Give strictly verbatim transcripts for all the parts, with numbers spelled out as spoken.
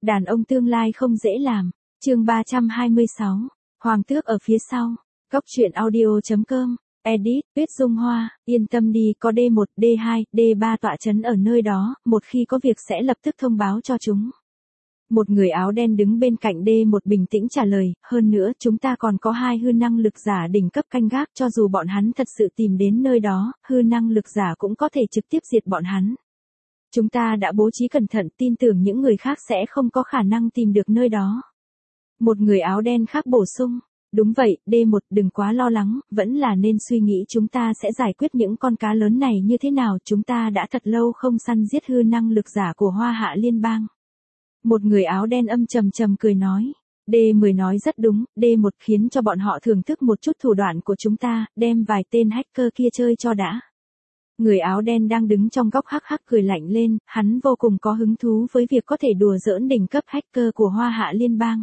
Đàn ông tương lai không dễ làm. Chương ba trăm hai mươi sáu. Hoàng tước ở phía sau. Cóc truyện audio chấm com. Edit, Tuyết Dung Hoa, yên tâm đi, có D một, D hai, D ba tọa chấn ở nơi đó, một khi có việc sẽ lập tức thông báo cho chúng. Một người áo đen đứng bên cạnh D một bình tĩnh trả lời, hơn nữa chúng ta còn có hai hư năng lực giả đỉnh cấp canh gác, cho dù bọn hắn thật sự tìm đến nơi đó, hư năng lực giả cũng có thể trực tiếp diệt bọn hắn. Chúng ta đã bố trí cẩn thận, tin tưởng những người khác sẽ không có khả năng tìm được nơi đó. Một người áo đen khác bổ sung. Đúng vậy, D một đừng quá lo lắng, vẫn là nên suy nghĩ chúng ta sẽ giải quyết những con cá lớn này như thế nào, chúng ta đã thật lâu không săn giết hư năng lực giả của Hoa Hạ Liên bang. Một người áo đen âm trầm trầm cười nói. D mười nói rất đúng, D một khiến cho bọn họ thưởng thức một chút thủ đoạn của chúng ta, đem vài tên hacker kia chơi cho đã. Người áo đen đang đứng trong góc hắc hắc cười lạnh lên, hắn vô cùng có hứng thú với việc có thể đùa giỡn đỉnh cấp hacker của Hoa Hạ Liên bang.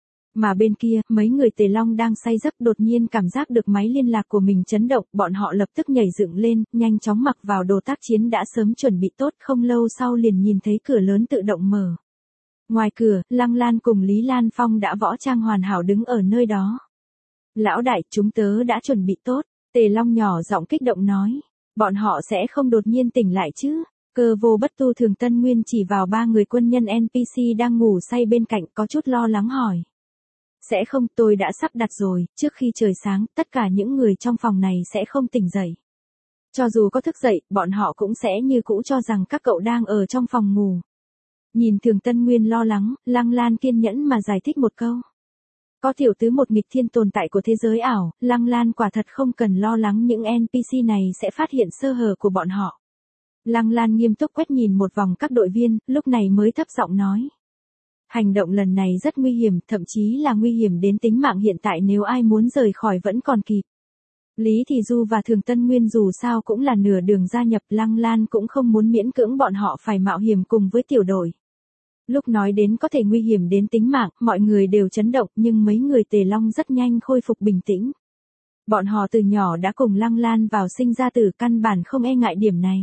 Mà bên kia, mấy người Tề Long đang say giấc đột nhiên cảm giác được máy liên lạc của mình chấn động, bọn họ lập tức nhảy dựng lên, nhanh chóng mặc vào đồ tác chiến đã sớm chuẩn bị tốt, không lâu sau liền nhìn thấy cửa lớn tự động mở. Ngoài cửa, Lăng Lan cùng Lý Lan Phong đã võ trang hoàn hảo đứng ở nơi đó. Lão đại, chúng tớ đã chuẩn bị tốt, Tề Long nhỏ giọng kích động nói. Bọn họ sẽ không đột nhiên tỉnh lại chứ? Cơ Vô Bất Tu Thường Tân Nguyên chỉ vào ba người quân nhân en pê xê đang ngủ say bên cạnh có chút lo lắng hỏi. Sẽ không, tôi đã sắp đặt rồi, trước khi trời sáng, tất cả những người trong phòng này sẽ không tỉnh dậy. Cho dù có thức dậy, bọn họ cũng sẽ như cũ cho rằng các cậu đang ở trong phòng ngủ. Nhìn Thường Tân Nguyên lo lắng, Lăng Lan kiên nhẫn mà giải thích một câu. Có tiểu tứ một nghịch thiên tồn tại của thế giới ảo, Lăng Lan quả thật không cần lo lắng những en pê xê này sẽ phát hiện sơ hở của bọn họ. Lăng Lan nghiêm túc quét nhìn một vòng các đội viên, lúc này mới thấp giọng nói. Hành động lần này rất nguy hiểm, thậm chí là nguy hiểm đến tính mạng hiện tại, nếu ai muốn rời khỏi vẫn còn kịp. Lý Thị Du và Thường Tân Nguyên dù sao cũng là nửa đường gia nhập, Lăng Lan cũng không muốn miễn cưỡng bọn họ phải mạo hiểm cùng với tiểu đội. Lúc nói đến có thể nguy hiểm đến tính mạng, mọi người đều chấn động, nhưng mấy người Tề Long rất nhanh khôi phục bình tĩnh. Bọn họ từ nhỏ đã cùng Lăng Lan vào sinh ra tử, căn bản không e ngại điểm này.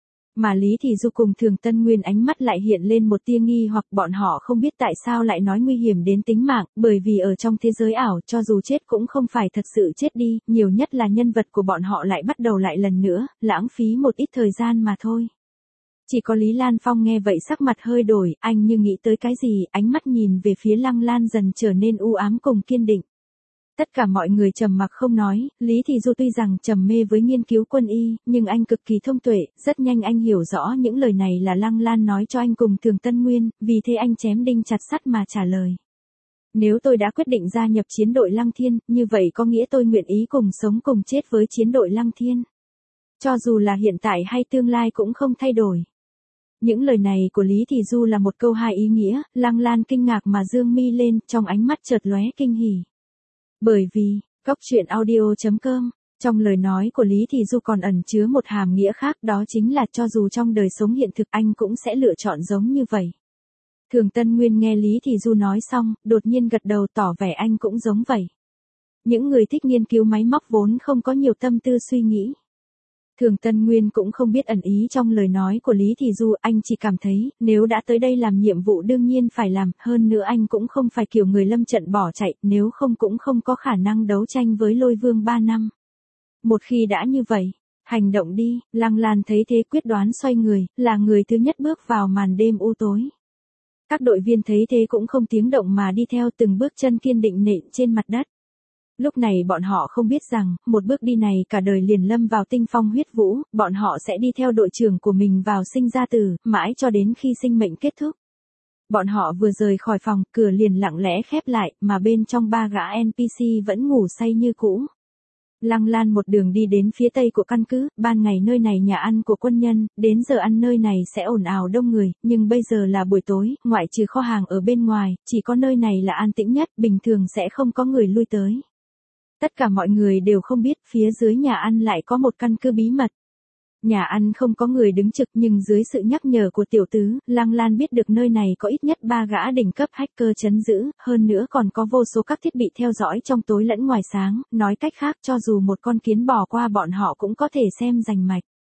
Mà Lý Thị Du cùng Thường Tân Nguyên ánh mắt lại hiện lên một tia nghi hoặc, bọn họ không biết tại sao lại nói nguy hiểm đến tính mạng, bởi vì ở trong thế giới ảo, cho dù chết cũng không phải thật sự chết đi, nhiều nhất là nhân vật của bọn họ lại bắt đầu lại lần nữa, lãng phí một ít thời gian mà thôi. Chỉ có Lý Lan Phong nghe vậy sắc mặt hơi đổi, anh như nghĩ tới cái gì, ánh mắt nhìn về phía Lăng Lan dần trở nên u ám cùng kiên định. Tất cả mọi người trầm mặc không nói, Lý Thị Du tuy rằng trầm mê với nghiên cứu quân y, nhưng anh cực kỳ thông tuệ, rất nhanh anh hiểu rõ những lời này là Lăng Lan nói cho anh cùng Thường Tân Nguyên, vì thế anh chém đinh chặt sắt mà trả lời. Nếu tôi đã quyết định gia nhập chiến đội Lăng Thiên, như vậy có nghĩa tôi nguyện ý cùng sống cùng chết với chiến đội Lăng Thiên. Cho dù là hiện tại hay tương lai cũng không thay đổi. Những lời này của Lý Thị Du là một câu hai ý nghĩa, Lăng Lan kinh ngạc mà dương mi lên, trong ánh mắt chợt lóe kinh hỉ. Bởi vì, Cóc truyện audio chấm com, trong lời nói của Lý Thị Du còn ẩn chứa một hàm nghĩa khác, đó chính là cho dù trong đời sống hiện thực anh cũng sẽ lựa chọn giống như vậy. Thường Tân Nguyên nghe Lý Thị Du nói xong, đột nhiên gật đầu tỏ vẻ anh cũng giống vậy. Những người thích nghiên cứu máy móc vốn không có nhiều tâm tư suy nghĩ. Thường Tân Nguyên cũng không biết ẩn ý trong lời nói của Lý Thị Du, anh chỉ cảm thấy, nếu đã tới đây làm nhiệm vụ đương nhiên phải làm, hơn nữa anh cũng không phải kiểu người lâm trận bỏ chạy, nếu không cũng không có khả năng đấu tranh với Lôi Vương ba năm. Một khi đã như vậy, hành động đi, Lăng Lan thấy thế quyết đoán xoay người, là người thứ nhất bước vào màn đêm u tối. Các đội viên thấy thế cũng không tiếng động mà đi theo từng bước chân kiên định nện trên mặt đất. Lúc này bọn họ không biết rằng, một bước đi này cả đời liền lâm vào tinh phong huyết vũ, bọn họ sẽ đi theo đội trưởng của mình vào sinh ra tử, mãi cho đến khi sinh mệnh kết thúc. Bọn họ vừa rời khỏi phòng, cửa liền lặng lẽ khép lại, mà bên trong ba gã en pê xê vẫn ngủ say như cũ. Lăng Lan một đường đi đến phía tây của căn cứ, ban ngày nơi này nhà ăn của quân nhân, đến giờ ăn nơi này sẽ ồn ào đông người, nhưng bây giờ là buổi tối, ngoại trừ kho hàng ở bên ngoài, chỉ có nơi này là an tĩnh nhất, bình thường sẽ không có người lui tới. Tất cả mọi người đều không biết phía dưới nhà ăn lại có một căn cứ bí mật. Nhà ăn không có người đứng trực, nhưng dưới sự nhắc nhở của tiểu tứ, Lăng Lan biết được nơi này có ít nhất ba gã đỉnh cấp hacker trấn giữ, hơn nữa còn có vô số các thiết bị theo dõi trong tối lẫn ngoài sáng, nói cách khác cho dù một con kiến bò qua bọn họ cũng có thể xem rành mạch.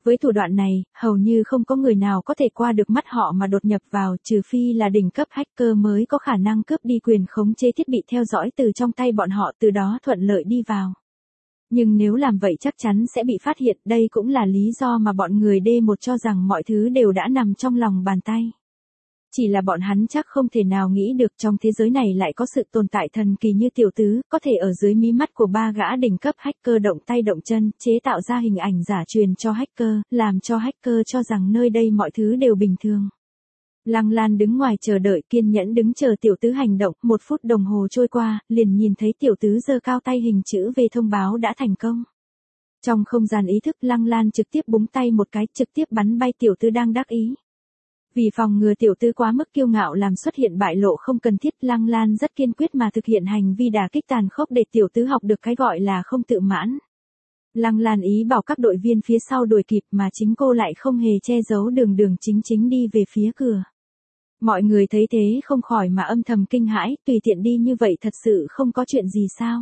Với thủ đoạn này, hầu như không có người nào có thể qua được mắt họ mà đột nhập vào, trừ phi là đỉnh cấp hacker mới có khả năng cướp đi quyền khống chế thiết bị theo dõi từ trong tay bọn họ, từ đó thuận lợi đi vào. Nhưng nếu làm vậy chắc chắn sẽ bị phát hiện, đây cũng là lý do mà bọn người D một cho rằng mọi thứ đều đã nằm trong lòng bàn tay. Chỉ là bọn hắn chắc không thể nào nghĩ được trong thế giới này lại có sự tồn tại thần kỳ như tiểu tứ, có thể ở dưới mí mắt của ba gã đỉnh cấp hacker động tay động chân, chế tạo ra hình ảnh giả truyền cho hacker, làm cho hacker cho rằng nơi đây mọi thứ đều bình thường. Lăng Lan đứng ngoài chờ đợi, kiên nhẫn đứng chờ tiểu tứ hành động, một phút đồng hồ trôi qua, liền nhìn thấy tiểu tứ giơ cao tay hình chữ V thông báo đã thành công. Trong không gian ý thức, Lăng Lan trực tiếp búng tay một cái, trực tiếp bắn bay tiểu tứ đang đắc ý. Vì phòng ngừa tiểu tứ quá mức kiêu ngạo làm xuất hiện bại lộ không cần thiết, Lăng Lan rất kiên quyết mà thực hiện hành vi đả kích tàn khốc để tiểu tứ học được cái gọi là không tự mãn. Lăng Lan ý bảo các đội viên phía sau đuổi kịp mà chính cô lại không hề che giấu, đường đường chính chính đi về phía cửa. Mọi người thấy thế không khỏi mà âm thầm kinh hãi, tùy tiện đi như vậy thật sự không có chuyện gì sao?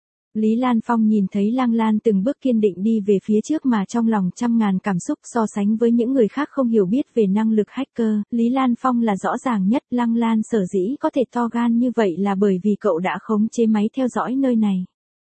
Lý Lan Phong nhìn thấy Lăng Lan từng bước kiên định đi về phía trước mà trong lòng trăm ngàn cảm xúc, so sánh với những người khác không hiểu biết về năng lực hacker, Lý Lan Phong là rõ ràng nhất. Lăng Lan sở dĩ có thể to gan như vậy là bởi vì cậu đã khống chế máy theo dõi nơi này.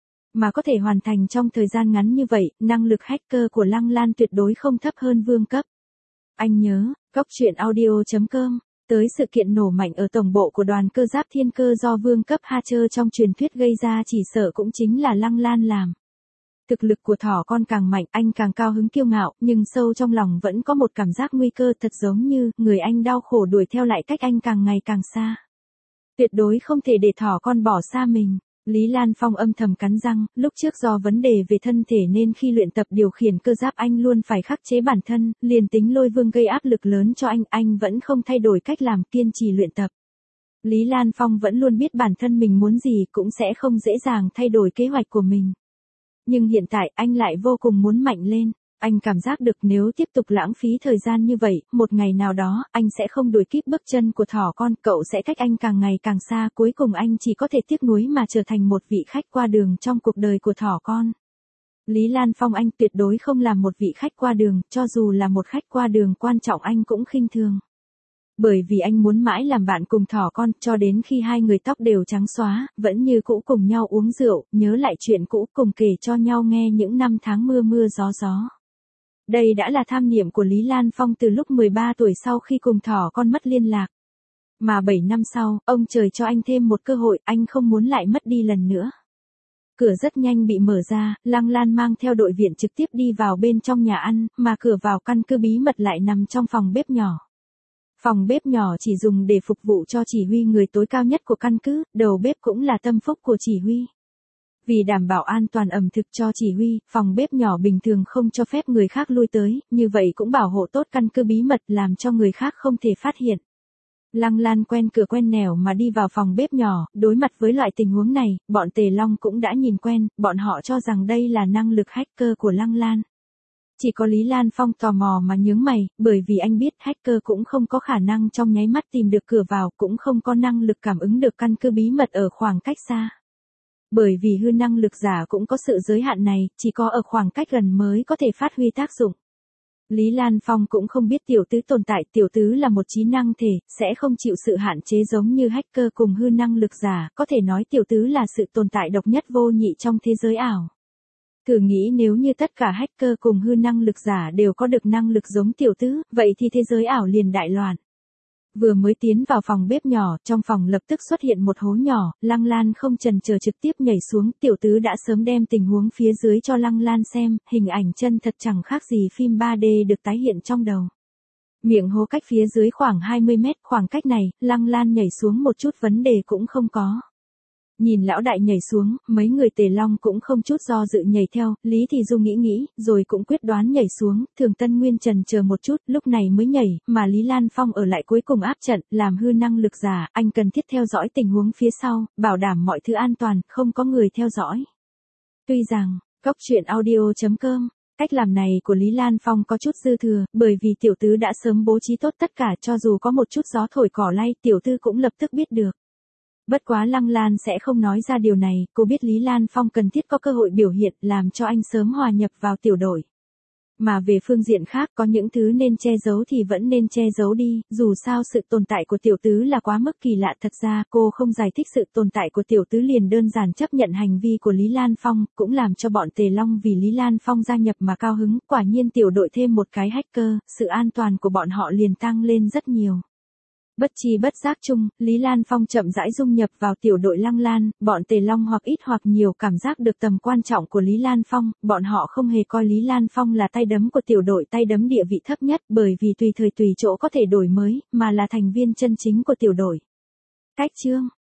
Mà có thể hoàn thành trong thời gian ngắn như vậy, năng lực hacker của Lăng Lan tuyệt đối không thấp hơn vương cấp. Anh nhớ, góc truyện audio chấm com tới sự kiện nổ mạnh ở tổng bộ của đoàn cơ giáp thiên cơ do vương cấp hacker trong truyền thuyết gây ra chỉ sợ cũng chính là Lăng Lan làm. Thực lực của thỏ con càng mạnh, anh càng cao hứng kiêu ngạo, nhưng sâu trong lòng vẫn có một cảm giác nguy cơ, thật giống như người anh đau khổ đuổi theo lại cách anh càng ngày càng xa. Tuyệt đối không thể để thỏ con bỏ xa mình. Lý Lan Phong âm thầm cắn răng, lúc trước do vấn đề về thân thể nên khi luyện tập điều khiển cơ giáp anh luôn phải khắc chế bản thân, liền tính Lôi Vương gây áp lực lớn cho anh, anh vẫn không thay đổi cách làm, kiên trì luyện tập. Lý Lan Phong vẫn luôn biết bản thân mình muốn gì, cũng sẽ không dễ dàng thay đổi kế hoạch của mình. Nhưng hiện tại anh lại vô cùng muốn mạnh lên. Anh cảm giác được nếu tiếp tục lãng phí thời gian như vậy, một ngày nào đó, anh sẽ không đuổi kịp bước chân của thỏ con, cậu sẽ cách anh càng ngày càng xa, cuối cùng anh chỉ có thể tiếc nuối mà trở thành một vị khách qua đường trong cuộc đời của thỏ con. Lý Lan Phong anh tuyệt đối không làm một vị khách qua đường, cho dù là một khách qua đường quan trọng anh cũng khinh thường. Bởi vì anh muốn mãi làm bạn cùng thỏ con, cho đến khi hai người tóc đều trắng xóa, vẫn như cũ cùng nhau uống rượu, nhớ lại chuyện cũ, cùng kể cho nhau nghe những năm tháng mưa mưa gió gió. Đây đã là tham niệm của Lý Lan Phong từ lúc mười ba tuổi sau khi cùng thỏ con mất liên lạc. Mà bảy năm sau, ông trời cho anh thêm một cơ hội, anh không muốn lại mất đi lần nữa. Cửa rất nhanh bị mở ra, Lăng Lan mang theo đội viện trực tiếp đi vào bên trong nhà ăn, mà cửa vào căn cứ bí mật lại nằm trong phòng bếp nhỏ. Phòng bếp nhỏ chỉ dùng để phục vụ cho chỉ huy người tối cao nhất của căn cứ, đầu bếp cũng là tâm phúc của chỉ huy. Vì đảm bảo an toàn ẩm thực cho chỉ huy, phòng bếp nhỏ bình thường không cho phép người khác lui tới, như vậy cũng bảo hộ tốt căn cứ bí mật làm cho người khác không thể phát hiện. Lăng Lan quen cửa quen nẻo mà đi vào phòng bếp nhỏ, đối mặt với loại tình huống này, bọn Tề Long cũng đã nhìn quen, bọn họ cho rằng đây là năng lực hacker của Lăng Lan. Chỉ có Lý Lan Phong tò mò mà nhướng mày, bởi vì anh biết hacker cũng không có khả năng trong nháy mắt tìm được cửa vào, cũng không có năng lực cảm ứng được căn cứ bí mật ở khoảng cách xa. Bởi vì hư năng lực giả cũng có sự giới hạn này, chỉ có ở khoảng cách gần mới có thể phát huy tác dụng. Lý Lan Phong cũng không biết tiểu tứ tồn tại, tiểu tứ là một trí năng thể, sẽ không chịu sự hạn chế giống như hacker cùng hư năng lực giả, có thể nói tiểu tứ là sự tồn tại độc nhất vô nhị trong thế giới ảo. Thử nghĩ nếu như tất cả hacker cùng hư năng lực giả đều có được năng lực giống tiểu tứ, vậy thì thế giới ảo liền đại loạn. Vừa mới tiến vào phòng bếp nhỏ, trong phòng lập tức xuất hiện một hố nhỏ, Lăng Lan không chần chờ trực tiếp nhảy xuống, tiểu tứ đã sớm đem tình huống phía dưới cho Lăng Lan xem, hình ảnh chân thật chẳng khác gì phim ba D được tái hiện trong đầu. Miệng hố cách phía dưới khoảng hai mươi mét, khoảng cách này, Lăng Lan nhảy xuống một chút vấn đề cũng không có. Nhìn lão đại nhảy xuống, mấy người Tề Long cũng không chút do dự nhảy theo, Lý Thị Dung nghĩ nghĩ, rồi cũng quyết đoán nhảy xuống, Thường Tân Nguyên chần chờ một chút, lúc này mới nhảy, mà Lý Lan Phong ở lại cuối cùng áp trận, làm hư năng lực giả, anh cần thiết theo dõi tình huống phía sau, bảo đảm mọi thứ an toàn, không có người theo dõi. Tuy rằng, góc truyện audio chấm com, cách làm này của Lý Lan Phong có chút dư thừa, bởi vì tiểu tứ đã sớm bố trí tốt tất cả, cho dù có một chút gió thổi cỏ lay, tiểu tứ cũng lập tức biết được. Bất quá Lăng Lan sẽ không nói ra điều này, cô biết Lý Lan Phong cần thiết có cơ hội biểu hiện làm cho anh sớm hòa nhập vào tiểu đội. Mà về phương diện khác có những thứ nên che giấu thì vẫn nên che giấu đi, dù sao sự tồn tại của tiểu tứ là quá mức kỳ lạ. Thật ra cô không giải thích sự tồn tại của tiểu tứ, liền đơn giản chấp nhận hành vi của Lý Lan Phong, cũng làm cho bọn Tề Long vì Lý Lan Phong gia nhập mà cao hứng. Quả nhiên tiểu đội thêm một cái hacker, sự an toàn của bọn họ liền tăng lên rất nhiều. Bất chi bất giác chung, Lý Lan Phong chậm rãi dung nhập vào tiểu đội Lăng Lan, bọn Tề Long hoặc ít hoặc nhiều cảm giác được tầm quan trọng của Lý Lan Phong, bọn họ không hề coi Lý Lan Phong là tay đấm của tiểu đội, tay đấm địa vị thấp nhất, bởi vì tùy thời tùy chỗ có thể đổi mới, mà là thành viên chân chính của tiểu đội. Cách chương